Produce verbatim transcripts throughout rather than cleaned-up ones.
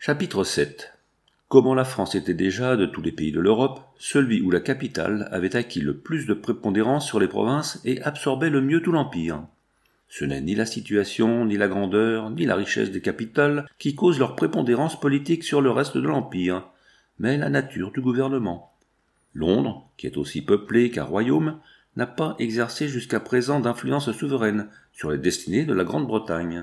Chapitre sept. Comment la France était déjà, de tous les pays de l'Europe, celui où la capitale avait acquis le plus de prépondérance sur les provinces et absorbait le mieux tout l'empire. Ce n'est ni la situation, ni la grandeur, ni la richesse des capitales qui causent leur prépondérance politique sur le reste de l'empire, mais la nature du gouvernement. Londres, qui est aussi peuplée qu'un royaume, n'a pas exercé jusqu'à présent d'influence souveraine sur les destinées de la Grande-Bretagne.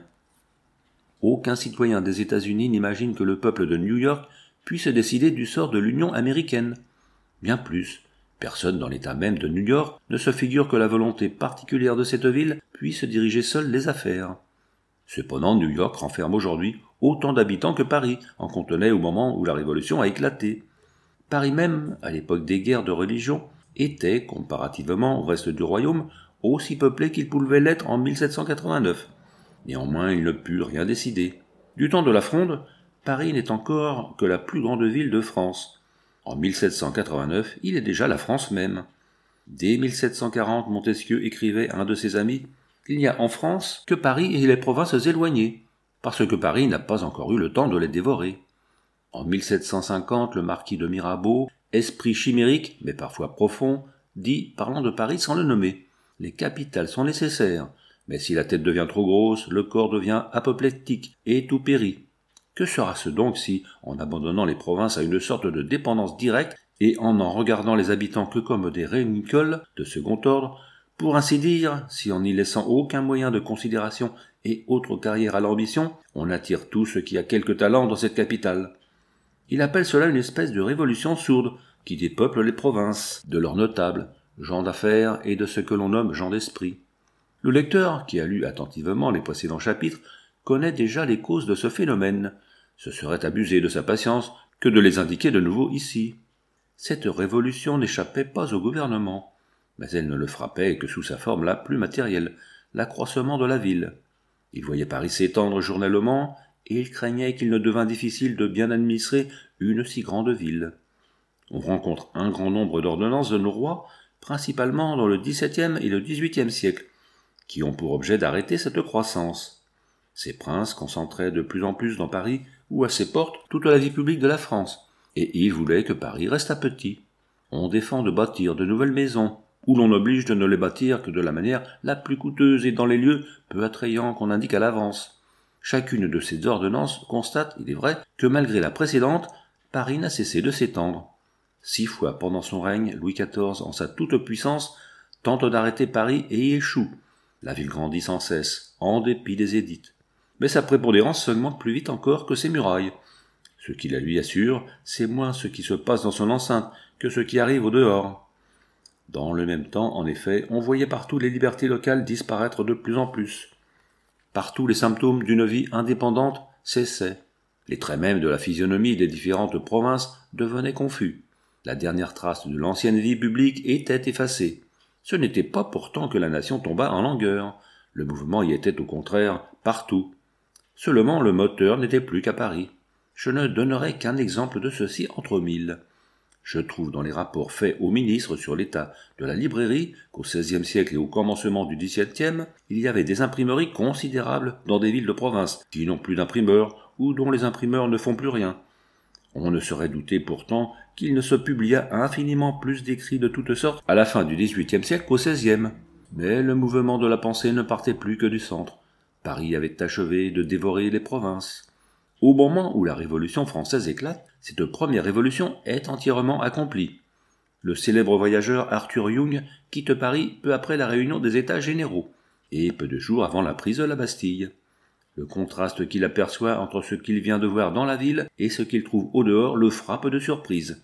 Aucun citoyen des États-Unis n'imagine que le peuple de New York puisse décider du sort de l'Union américaine. Bien plus, personne dans l'État même de New York ne se figure que la volonté particulière de cette ville puisse diriger seule les affaires. Cependant, New York renferme aujourd'hui autant d'habitants que Paris en contenait au moment où la Révolution a éclaté. Paris même, à l'époque des guerres de religion, était, comparativement au reste du royaume, aussi peuplé qu'il pouvait l'être en mille sept cent quatre-vingt-neuf. Néanmoins, il ne put rien décider. Du temps de la Fronde, Paris n'est encore que la plus grande ville de France. En mille sept cent quatre-vingt-neuf, il est déjà la France même. Dès mille sept cent quarante, Montesquieu écrivait à un de ses amis « Il n'y a en France que Paris et les provinces éloignées, parce que Paris n'a pas encore eu le temps de les dévorer. » En mille sept cent cinquante, le marquis de Mirabeau, esprit chimérique, mais parfois profond, dit, parlant de Paris sans le nommer, « Les capitales sont nécessaires, mais si la tête devient trop grosse, le corps devient apoplectique et tout périt. Que sera-ce donc si, en abandonnant les provinces à une sorte de dépendance directe et en n'en regardant les habitants que comme des rénicoles de second ordre, pour ainsi dire, si en n'y laissant aucun moyen de considération et autre carrière à l'ambition, on attire tout ce qui a quelque talent dans cette capitale. Il appelle cela une espèce de révolution sourde qui dépeuple les provinces, de leurs notables, gens d'affaires et de ce que l'on nomme gens d'esprit. Le lecteur, qui a lu attentivement les précédents chapitres, connaît déjà les causes de ce phénomène. Ce serait abuser de sa patience que de les indiquer de nouveau ici. Cette révolution n'échappait pas au gouvernement, mais elle ne le frappait que sous sa forme la plus matérielle, l'accroissement de la ville. Il voyait Paris s'étendre journellement, et il craignait qu'il ne devînt difficile de bien administrer une si grande ville. On rencontre un grand nombre d'ordonnances de nos rois, principalement dans le dix-septième et le dix-huitième siècle, qui ont pour objet d'arrêter cette croissance. Ces princes concentraient de plus en plus dans Paris ou à ses portes toute la vie publique de la France, et ils voulaient que Paris restât petit. On défend de bâtir de nouvelles maisons, ou l'on oblige de ne les bâtir que de la manière la plus coûteuse et dans les lieux peu attrayants qu'on indique à l'avance. Chacune de ces ordonnances constate, il est vrai, que malgré la précédente, Paris n'a cessé de s'étendre. Six fois pendant son règne, Louis quatorze, en sa toute-puissance, tente d'arrêter Paris et y échoue. La ville grandit sans cesse, en dépit des édits. Mais sa prépondérance augmente plus vite encore que ses murailles. Ce qui la lui assure, c'est moins ce qui se passe dans son enceinte que ce qui arrive au dehors. Dans le même temps, en effet, on voyait partout les libertés locales disparaître de plus en plus. Partout les symptômes d'une vie indépendante cessaient. Les traits mêmes de la physionomie des différentes provinces devenaient confus. La dernière trace de l'ancienne vie publique était effacée. Ce n'était pas pourtant que la nation tombât en langueur. Le mouvement y était au contraire partout. Seulement le moteur n'était plus qu'à Paris. Je ne donnerai qu'un exemple de ceci entre mille. Je trouve dans les rapports faits aux ministres sur l'état de la librairie qu'au seizième siècle et au commencement du dix-septième, il y avait des imprimeries considérables dans des villes de province qui n'ont plus d'imprimeurs ou dont les imprimeurs ne font plus rien. On ne saurait douter pourtant qu'il ne se publia infiniment plus d'écrits de toutes sortes à la fin du dix-huitième siècle qu'au seizième. Mais le mouvement de la pensée ne partait plus que du centre. Paris avait achevé de dévorer les provinces. Au moment où la Révolution française éclate, cette première révolution est entièrement accomplie. Le célèbre voyageur Arthur Young quitte Paris peu après la réunion des États généraux, et peu de jours avant la prise de la Bastille. Le contraste qu'il aperçoit entre ce qu'il vient de voir dans la ville et ce qu'il trouve au dehors le frappe de surprise.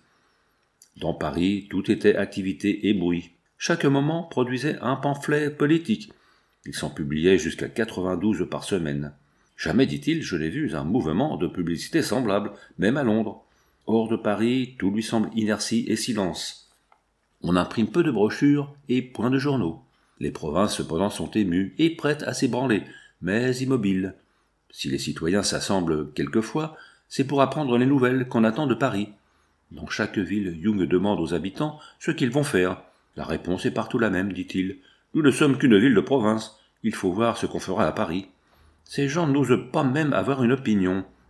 Dans Paris, tout était activité et bruit. Chaque moment produisait un pamphlet politique. Il s'en publiait jusqu'à quatre-vingt-douze par semaine. Jamais, dit-il, je n'ai vu un mouvement de publicité semblable, même à Londres. Hors de Paris, tout lui semble inertie et silence. On imprime peu de brochures et point de journaux. Les provinces, cependant, sont émues et prêtes à s'ébranler, mais immobiles. Si les citoyens s'assemblent quelquefois, c'est pour apprendre les nouvelles qu'on attend de Paris. Dans chaque ville, Young demande aux habitants ce qu'ils vont faire. La réponse est partout la même, dit-il. Nous ne sommes qu'une ville de province. Il faut voir ce qu'on fera à Paris. Ces gens n'osent pas même avoir une opinion.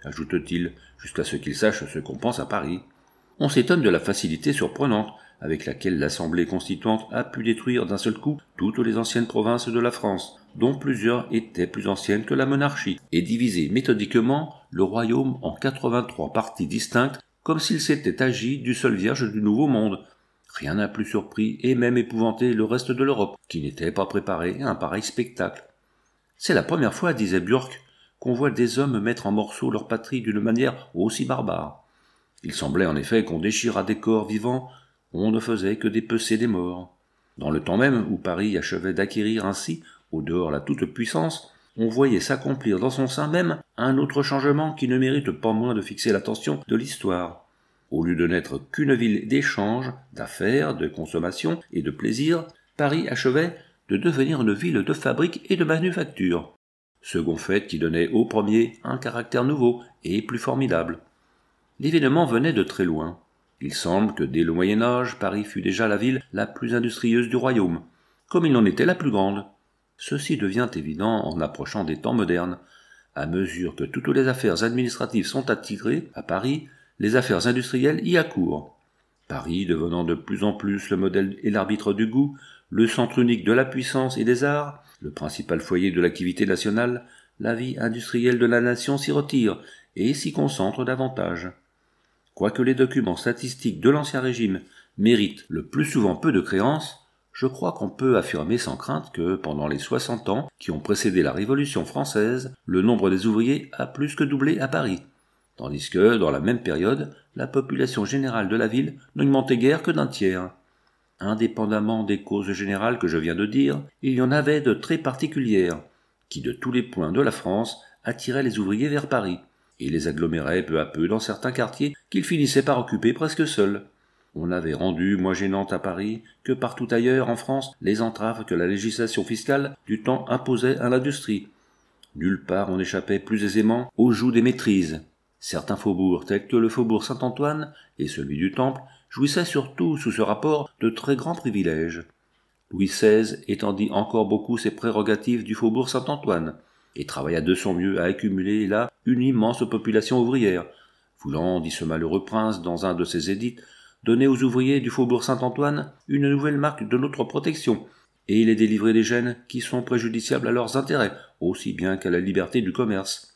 ajoute-t-il, jusqu'à ce qu'il sache ce qu'on pense à Paris. On s'étonne de la facilité surprenante avec laquelle l'Assemblée constituante a pu détruire d'un seul coup toutes les anciennes provinces de la France, dont plusieurs étaient plus anciennes que la monarchie, et diviser méthodiquement le royaume en quatre-vingt-trois parties distinctes, comme s'il s'était agi du seul vierge du Nouveau Monde. Rien n'a plus surpris et même épouvanté le reste de l'Europe, qui n'était pas préparé à un pareil spectacle. C'est la première fois, disait Burke, qu'on voit des hommes mettre en morceaux leur patrie d'une manière aussi barbare. Il semblait en effet qu'on déchirât des corps vivants, on ne faisait que dépecer des morts. Dans le temps même où Paris achevait d'acquérir ainsi, au dehors la toute-puissance, on voyait s'accomplir dans son sein même un autre changement qui ne mérite pas moins de fixer l'attention de l'histoire. Au lieu de n'être qu'une ville d'échanges, d'affaires, de consommation et de plaisir, Paris achevait de devenir une ville de fabrique et de manufacture. Second fait qui donnait au premier un caractère nouveau et plus formidable. L'événement venait de très loin. Il semble que dès le Moyen-Âge, Paris fut déjà la ville la plus industrieuse du royaume, comme il en était la plus grande. Ceci devient évident en approchant des temps modernes. À mesure que toutes les affaires administratives sont attirées à Paris, les affaires industrielles y accourent. Paris devenant de plus en plus le modèle et l'arbitre du goût, le centre unique de la puissance et des arts, le principal foyer de l'activité nationale, la vie industrielle de la nation s'y retire et s'y concentre davantage. Quoique les documents statistiques de l'Ancien Régime méritent le plus souvent peu de créance, je crois qu'on peut affirmer sans crainte que, pendant les soixante ans qui ont précédé la Révolution française, le nombre des ouvriers a plus que doublé à Paris, tandis que, dans la même période, la population générale de la ville n'augmentait guère que d'un tiers. Indépendamment des causes générales que je viens de dire, il y en avait de très particulières, qui de tous les points de la France attiraient les ouvriers vers Paris, et les aggloméraient peu à peu dans certains quartiers qu'ils finissaient par occuper presque seuls. On avait rendu moins gênante à Paris que partout ailleurs en France les entraves que la législation fiscale du temps imposait à l'industrie. Nulle part on échappait plus aisément au joug des maîtrises. Certains faubourgs, tels que le faubourg Saint-Antoine et celui du Temple, jouissaient surtout sous ce rapport de très grands privilèges. Louis seize étendit encore beaucoup ses prérogatives du faubourg Saint-Antoine, et travailla de son mieux à accumuler là une immense population ouvrière, voulant, dit ce malheureux prince dans un de ses édits, donner aux ouvriers du faubourg Saint-Antoine une nouvelle marque de notre protection, et les délivrer des gênes qui sont préjudiciables à leurs intérêts, aussi bien qu'à la liberté du commerce.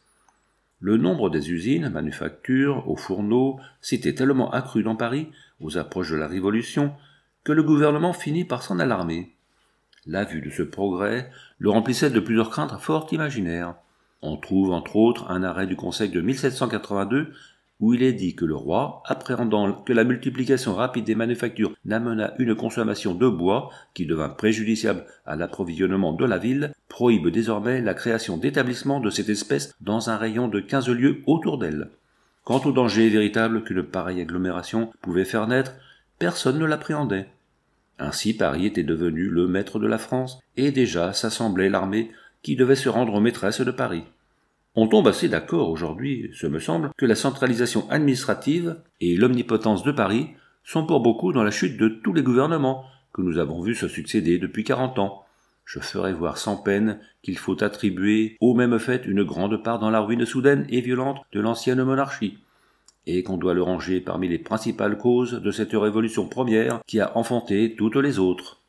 Le nombre des usines, manufactures, aux fourneaux, s'était tellement accru dans Paris, aux approches de la Révolution, que le gouvernement finit par s'en alarmer. La vue de ce progrès le remplissait de plusieurs craintes fort imaginaires. On trouve entre autres un arrêt du Conseil de mille sept cent quatre-vingt-deux où il est dit que le roi, appréhendant que la multiplication rapide des manufactures n'amena une consommation de bois qui devint préjudiciable à l'approvisionnement de la ville, prohibe désormais la création d'établissements de cette espèce dans un rayon de quinze lieues autour d'elle. Quant au danger véritable qu'une pareille agglomération pouvait faire naître, personne ne l'appréhendait. Ainsi Paris était devenu le maître de la France, et déjà s'assemblait l'armée qui devait se rendre maîtresse de Paris. On tombe assez d'accord aujourd'hui, ce me semble, que la centralisation administrative et l'omnipotence de Paris sont pour beaucoup dans la chute de tous les gouvernements que nous avons vus se succéder depuis quarante ans. Je ferai voir sans peine qu'il faut attribuer au même fait une grande part dans la ruine soudaine et violente de l'ancienne monarchie, et qu'on doit le ranger parmi les principales causes de cette révolution première qui a enfanté toutes les autres.